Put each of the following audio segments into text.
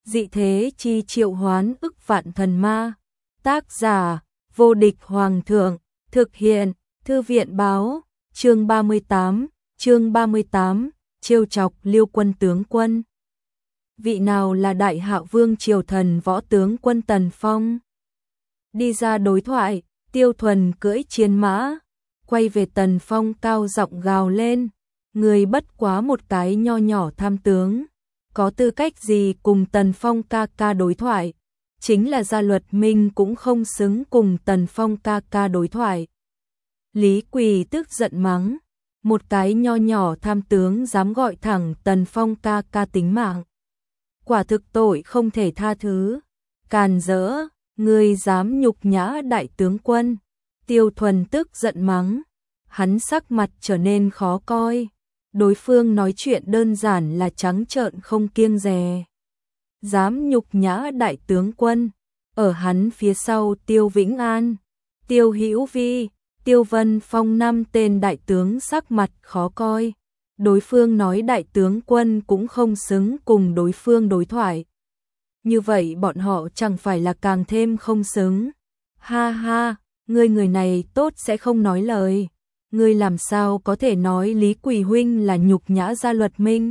Dị thế chi triệu hoán ức vạn thần ma. Tác giả, vô địch hoàng thượng. Thực hiện, thư viện báo. Chương 38, trêu chọc Liêu Quân tướng quân. Vị nào là đại hạ vương triều thần võ tướng quân Tần Phong? Đi ra đối thoại, Tiêu Thuần cưỡi chiến mã, quay về Tần Phong cao giọng gào lên. Người bất quá một cái nho nhỏ tham tướng, có tư cách gì cùng Tần Phong ca ca đối thoại? Chính là Gia Luật Minh cũng không xứng cùng Tần Phong ca ca đối thoại. Lý Quỳ tức giận mắng, một cái nho nhỏ tham tướng dám gọi thẳng Tần Phong ca ca tính mạng. Quả thực tội không thể tha thứ. Càn rỡ, ngươi dám nhục nhã đại tướng quân. Tiêu Thuần tức giận mắng, hắn sắc mặt trở nên khó coi. Đối phương nói chuyện đơn giản là trắng trợn không kiêng dè. Dám nhục nhã đại tướng quân. Ở hắn phía sau Tiêu Vĩnh An, Tiêu Hữu Vi, Tiêu Vân Phong năm tên đại tướng sắc mặt khó coi. Đối phương nói đại tướng quân cũng không xứng cùng đối phương đối thoại. Như vậy bọn họ chẳng phải là càng thêm không xứng. Ha ha, người này tốt sẽ không nói lời. Ngươi làm sao có thể nói Lý Quỳ huynh là nhục nhã Gia Luật Minh?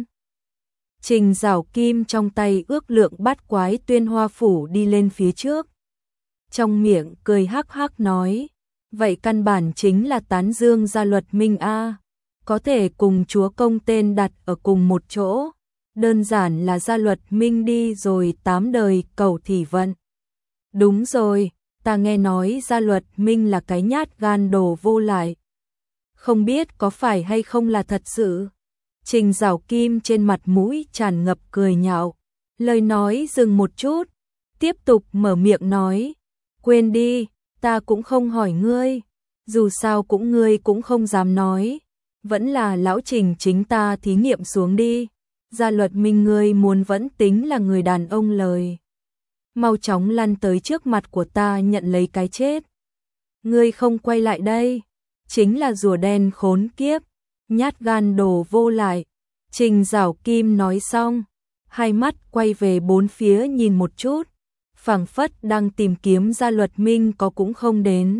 Trình Giảo Kim trong tay ước lượng bát quái tuyên hoa phủ đi lên phía trước. Trong miệng cười hắc hắc nói, vậy căn bản chính là tán dương Gia Luật Minh a, có thể cùng chúa công tên đặt ở cùng một chỗ. Đơn giản là Gia Luật Minh đi rồi 8 đời cầu thị vận. Đúng rồi, ta nghe nói Gia Luật Minh là cái nhát gan đồ vô lại. Không biết có phải hay không là thật sự. Trình Giảo Kim trên mặt mũi tràn ngập cười nhạo. Lời nói dừng một chút, tiếp tục mở miệng nói, quên đi, ta cũng không hỏi ngươi, dù sao cũng ngươi cũng không dám nói, vẫn là lão Trình chính ta thí nghiệm xuống đi. Gia Luật Minh ngươi muốn vẫn tính là người đàn ông lời. Mau chóng lăn tới trước mặt của ta nhận lấy cái chết. Ngươi không quay lại đây, chính là rùa đen khốn kiếp, nhát gan đồ vô lại. Trình Giảo Kim nói xong, hai mắt quay về bốn phía nhìn một chút, phảng phất đang tìm kiếm Gia Luật Minh có cũng không đến.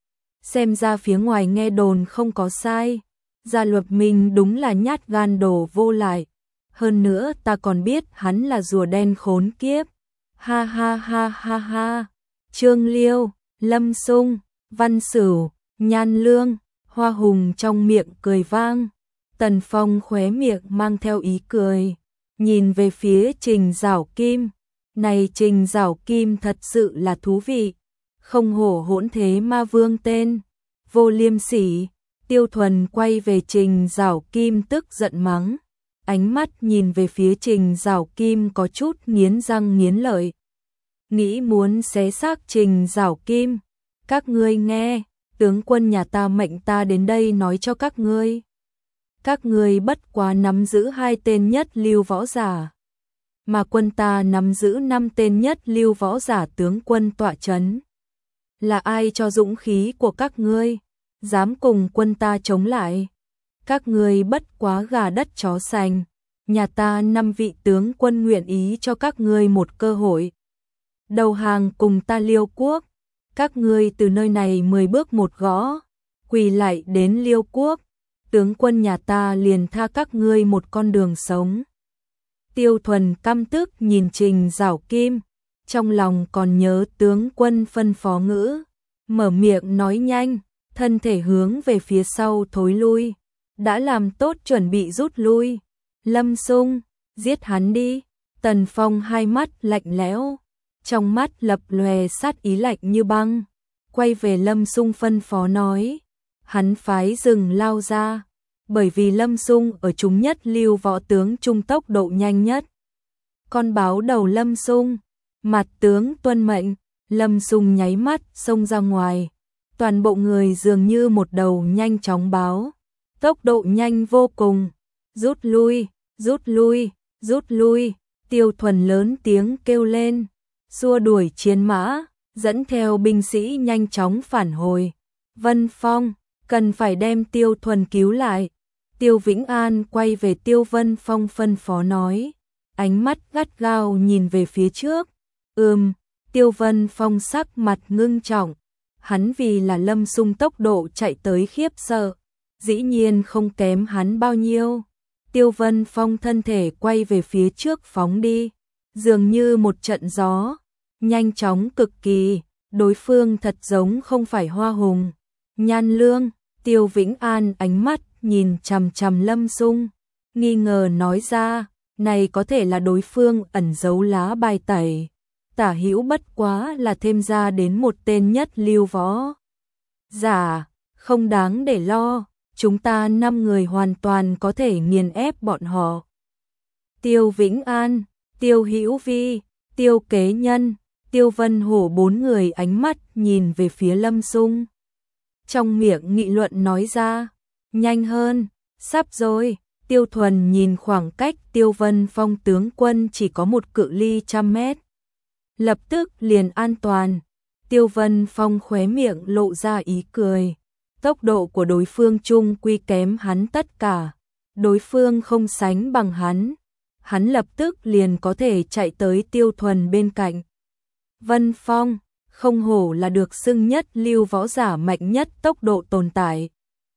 Xem ra phía ngoài nghe đồn không có sai, Gia Luật Minh đúng là nhát gan đồ vô lại. Hơn nữa ta còn biết hắn là rùa đen khốn kiếp. Ha ha ha ha ha. Trương Liêu, Lâm Sung, Văn Sửu, Nhan Lương, Hoa Hùng trong miệng cười vang. Tần Phong khóe miệng mang theo ý cười, nhìn về phía Trình Giảo Kim. Này Trình Giảo Kim thật sự là thú vị, không hổ hỗn thế ma vương tên, vô liêm sỉ. Tiêu Thuần quay về Trình Giảo Kim tức giận mắng, ánh mắt nhìn về phía Trình Giảo Kim có chút nghiến răng nghiến lợi. Nghĩ muốn xé xác Trình Giảo Kim. Các ngươi nghe, tướng quân nhà ta mệnh ta đến đây nói cho các ngươi. Các ngươi bất quá nắm giữ 2 tên nhất lưu võ giả, mà quân ta nắm giữ 5 tên nhất lưu võ giả tướng quân tọa chấn. Là ai cho dũng khí của các ngươi, dám cùng quân ta chống lại? Các ngươi bất quá gà đất chó sành, nhà ta 5 vị tướng quân nguyện ý cho các ngươi một cơ hội. Đầu hàng cùng ta Liêu quốc, các ngươi từ nơi này 10 bước một gõ, quỳ lại đến Liêu quốc, tướng quân nhà ta liền tha các ngươi một con đường sống. Tiêu Thuần căm tức nhìn Trình Giảo Kim, trong lòng còn nhớ tướng quân phân phó ngữ, mở miệng nói nhanh, thân thể hướng về phía sau thối lui, đã làm tốt chuẩn bị rút lui. Lâm Sung, giết hắn đi. Tần Phong hai mắt lạnh lẽo, trong mắt lập lòe sát ý lạnh như băng, quay về Lâm Sung phân phó nói, hắn phái rừng lao ra, bởi vì Lâm Sung ở chúng nhất lưu võ tướng trung tốc độ nhanh nhất. Con báo đầu Lâm Sung, mặt tướng tuân mệnh. Lâm Sung nháy mắt xông ra ngoài, toàn bộ người dường như một đầu nhanh chóng báo, tốc độ nhanh vô cùng. Rút lui, rút lui, rút lui. Tiêu Thuần lớn tiếng kêu lên, xua đuổi chiến mã, dẫn theo binh sĩ nhanh chóng phản hồi. Vân Phong, cần phải đem Tiêu Thuần cứu lại. Tiêu Vĩnh An quay về Tiêu Vân Phong phân phó nói, ánh mắt gắt gao nhìn về phía trước. Tiêu Vân Phong sắc mặt ngưng trọng, hắn vì là Lâm Xung tốc độ chạy tới khiếp sợ, dĩ nhiên không kém hắn bao nhiêu. Tiêu Vân Phong thân thể quay về phía trước phóng đi, dường như một trận gió, nhanh chóng cực kỳ, đối phương thật giống không phải Hoa Hùng. Nhan Lương, Tiêu Vĩnh An ánh mắt nhìn chằm chằm Lâm Xung, nghi ngờ nói ra, này có thể là đối phương ẩn giấu lá bài tẩy. Tả Hữu bất quá là thêm ra đến một tên nhất lưu võ giả, không đáng để lo, chúng ta 5 người hoàn toàn có thể nghiền ép bọn họ. Tiêu Vĩnh An, Tiêu Hữu Vi, Tiêu Kế Nhân, Tiêu Vân Hổ 4 người ánh mắt nhìn về phía Lâm Xung. Trong miệng nghị luận nói ra, nhanh hơn, sắp rồi. Tiêu Thuần nhìn khoảng cách Tiêu Vân Phong tướng quân chỉ có một cự ly 100 mét. Lập tức liền an toàn. Tiêu Vân Phong khóe miệng lộ ra ý cười. Tốc độ của đối phương chung quy kém hắn tất cả. Đối phương không sánh bằng hắn. Hắn lập tức liền có thể chạy tới Tiêu Thuần bên cạnh. Vân Phong, không hổ là được xưng nhất lưu võ giả mạnh nhất tốc độ tồn tại.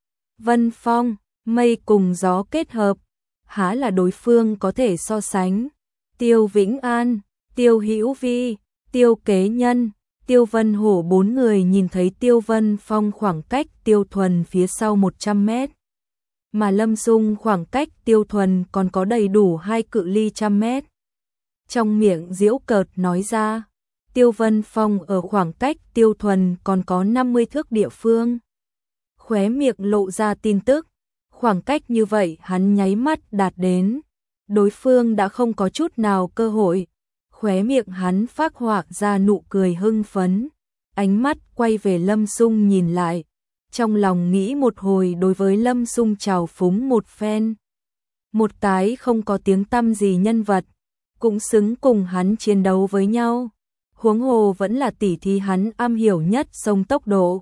Vân Phong, mây cùng gió kết hợp, há là đối phương có thể so sánh. Tiêu Vĩnh An, Tiêu Hữu Vi, Tiêu Kế Nhân, Tiêu Vân Hổ 4 người nhìn thấy Tiêu Vân Phong khoảng cách Tiêu Thuần phía sau 100 mét. Mà Lâm Xung khoảng cách Tiêu Thuần còn có đầy đủ 2 cự ly 100 mét. Trong miệng giễu cợt nói ra, Tiêu Vân Phong ở khoảng cách Tiêu Thuần còn có 50 thước địa phương. Khóe miệng lộ ra tin tức, khoảng cách như vậy hắn nháy mắt đạt đến. Đối phương đã không có chút nào cơ hội. Khóe miệng hắn phác họa ra nụ cười hưng phấn, ánh mắt quay về Lâm Xung nhìn lại, trong lòng nghĩ một hồi đối với Lâm Xung trào phúng một phen. Một cái không có tiếng tăm gì nhân vật, cũng xứng cùng hắn chiến đấu với nhau, huống hồ vẫn là tỉ thí hắn am hiểu nhất sông tốc độ.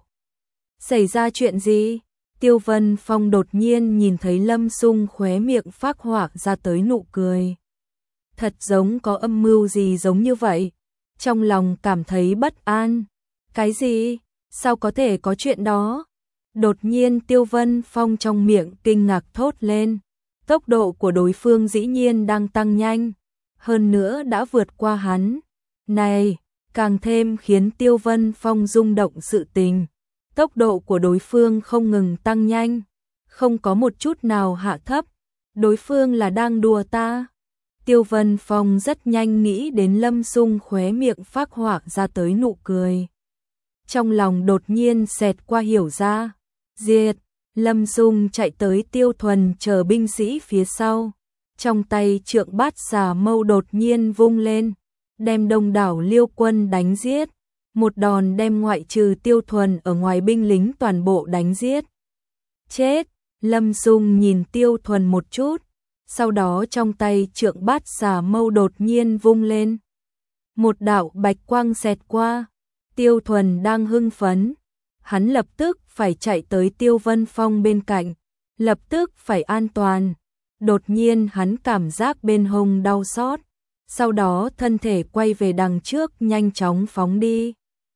Xảy ra chuyện gì? Tiêu Vân Phong đột nhiên nhìn thấy Lâm Xung khóe miệng phác họa ra tới nụ cười. Thật giống có âm mưu gì giống như vậy, trong lòng cảm thấy bất an. Cái gì? Sao có thể có chuyện đó? Đột nhiên Tiêu Vân Phong trong miệng kinh ngạc thốt lên. Tốc độ của đối phương dĩ nhiên đang tăng nhanh, hơn nữa đã vượt qua hắn. Này, càng thêm khiến Tiêu Vân Phong rung động sự tình. Tốc độ của đối phương không ngừng tăng nhanh, không có một chút nào hạ thấp. Đối phương là đang đùa ta. Tiêu Vân Phong rất nhanh nghĩ đến Lâm Xung khóe miệng phác họa ra tới nụ cười. Trong lòng đột nhiên xẹt qua hiểu ra. Diệt, Lâm Xung chạy tới Tiêu Thuần chờ binh sĩ phía sau. Trong tay trượng bát xà mâu đột nhiên vung lên, đem đông đảo Liêu quân đánh giết. Một đòn đem ngoại trừ Tiêu Thuần ở ngoài binh lính toàn bộ đánh giết. Chết, Lâm Xung nhìn Tiêu Thuần một chút, sau đó trong tay trượng bát xà mâu đột nhiên vung lên. Một đạo bạch quang xẹt qua, Tiêu Thuần đang hưng phấn. Hắn lập tức phải chạy tới Tiêu Vân Phong bên cạnh, lập tức phải an toàn. Đột nhiên hắn cảm giác bên hông đau xót, sau đó thân thể quay về đằng trước nhanh chóng phóng đi.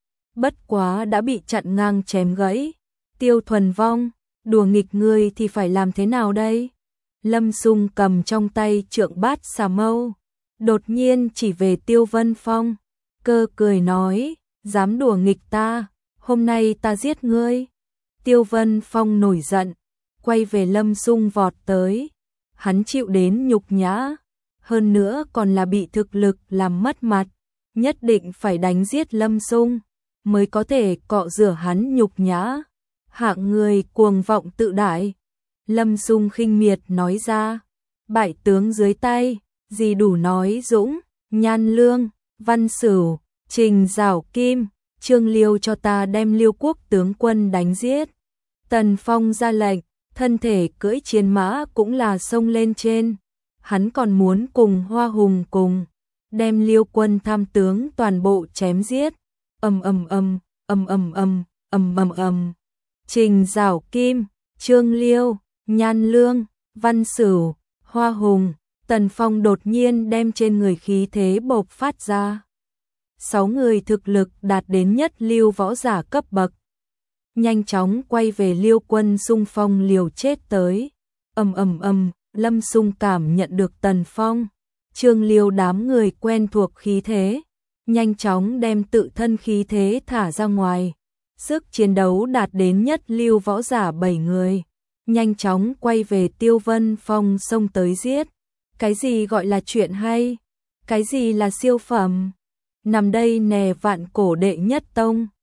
Bất quá đã bị chặn ngang chém gãy. Tiêu Thuần vong, đùa nghịch ngươi thì phải làm thế nào đây? Lâm Xung cầm trong tay trượng bát xà mâu, đột nhiên chỉ về Tiêu Vân Phong, cơ cười nói, dám đùa nghịch ta, hôm nay ta giết ngươi. Tiêu Vân Phong nổi giận, quay về Lâm Xung vọt tới. Hắn chịu đến nhục nhã, hơn nữa còn là bị thực lực làm mất mặt, nhất định phải đánh giết Lâm Xung mới có thể cọ rửa hắn nhục nhã. Hạng người cuồng vọng tự đại. Lâm Xung khinh miệt nói ra, bại tướng dưới tay, gì đủ nói dũng, Nhan Lương, Văn Sửu, Trình Giảo Kim, Trương Liêu cho ta đem Liêu quốc tướng quân đánh giết. Tần Phong ra lệnh, thân thể cưỡi chiến mã cũng là xông lên trên. Hắn còn muốn cùng Hoa Hùng cùng đem Liêu quân tham tướng toàn bộ chém giết. Trình Giảo Kim, Trương Liêu, Nhan Lương, Văn Sửu, Hoa Hùng, Tần Phong đột nhiên đem trên người khí thế bộc phát ra. 6 người thực lực đạt đến nhất lưu võ giả cấp bậc. Nhanh chóng quay về Liêu Quân xung phong liều chết tới. Lâm Xung cảm nhận được Tần Phong, Trương Liêu đám người quen thuộc khí thế, nhanh chóng đem tự thân khí thế thả ra ngoài. Sức chiến đấu đạt đến nhất lưu võ giả 7 người, nhanh chóng quay về Tiêu Vân Phong xông tới giết. Cái gì gọi là chuyện hay? Cái gì là siêu phẩm? Nằm đây nè Vạn Cổ đệ nhất tông.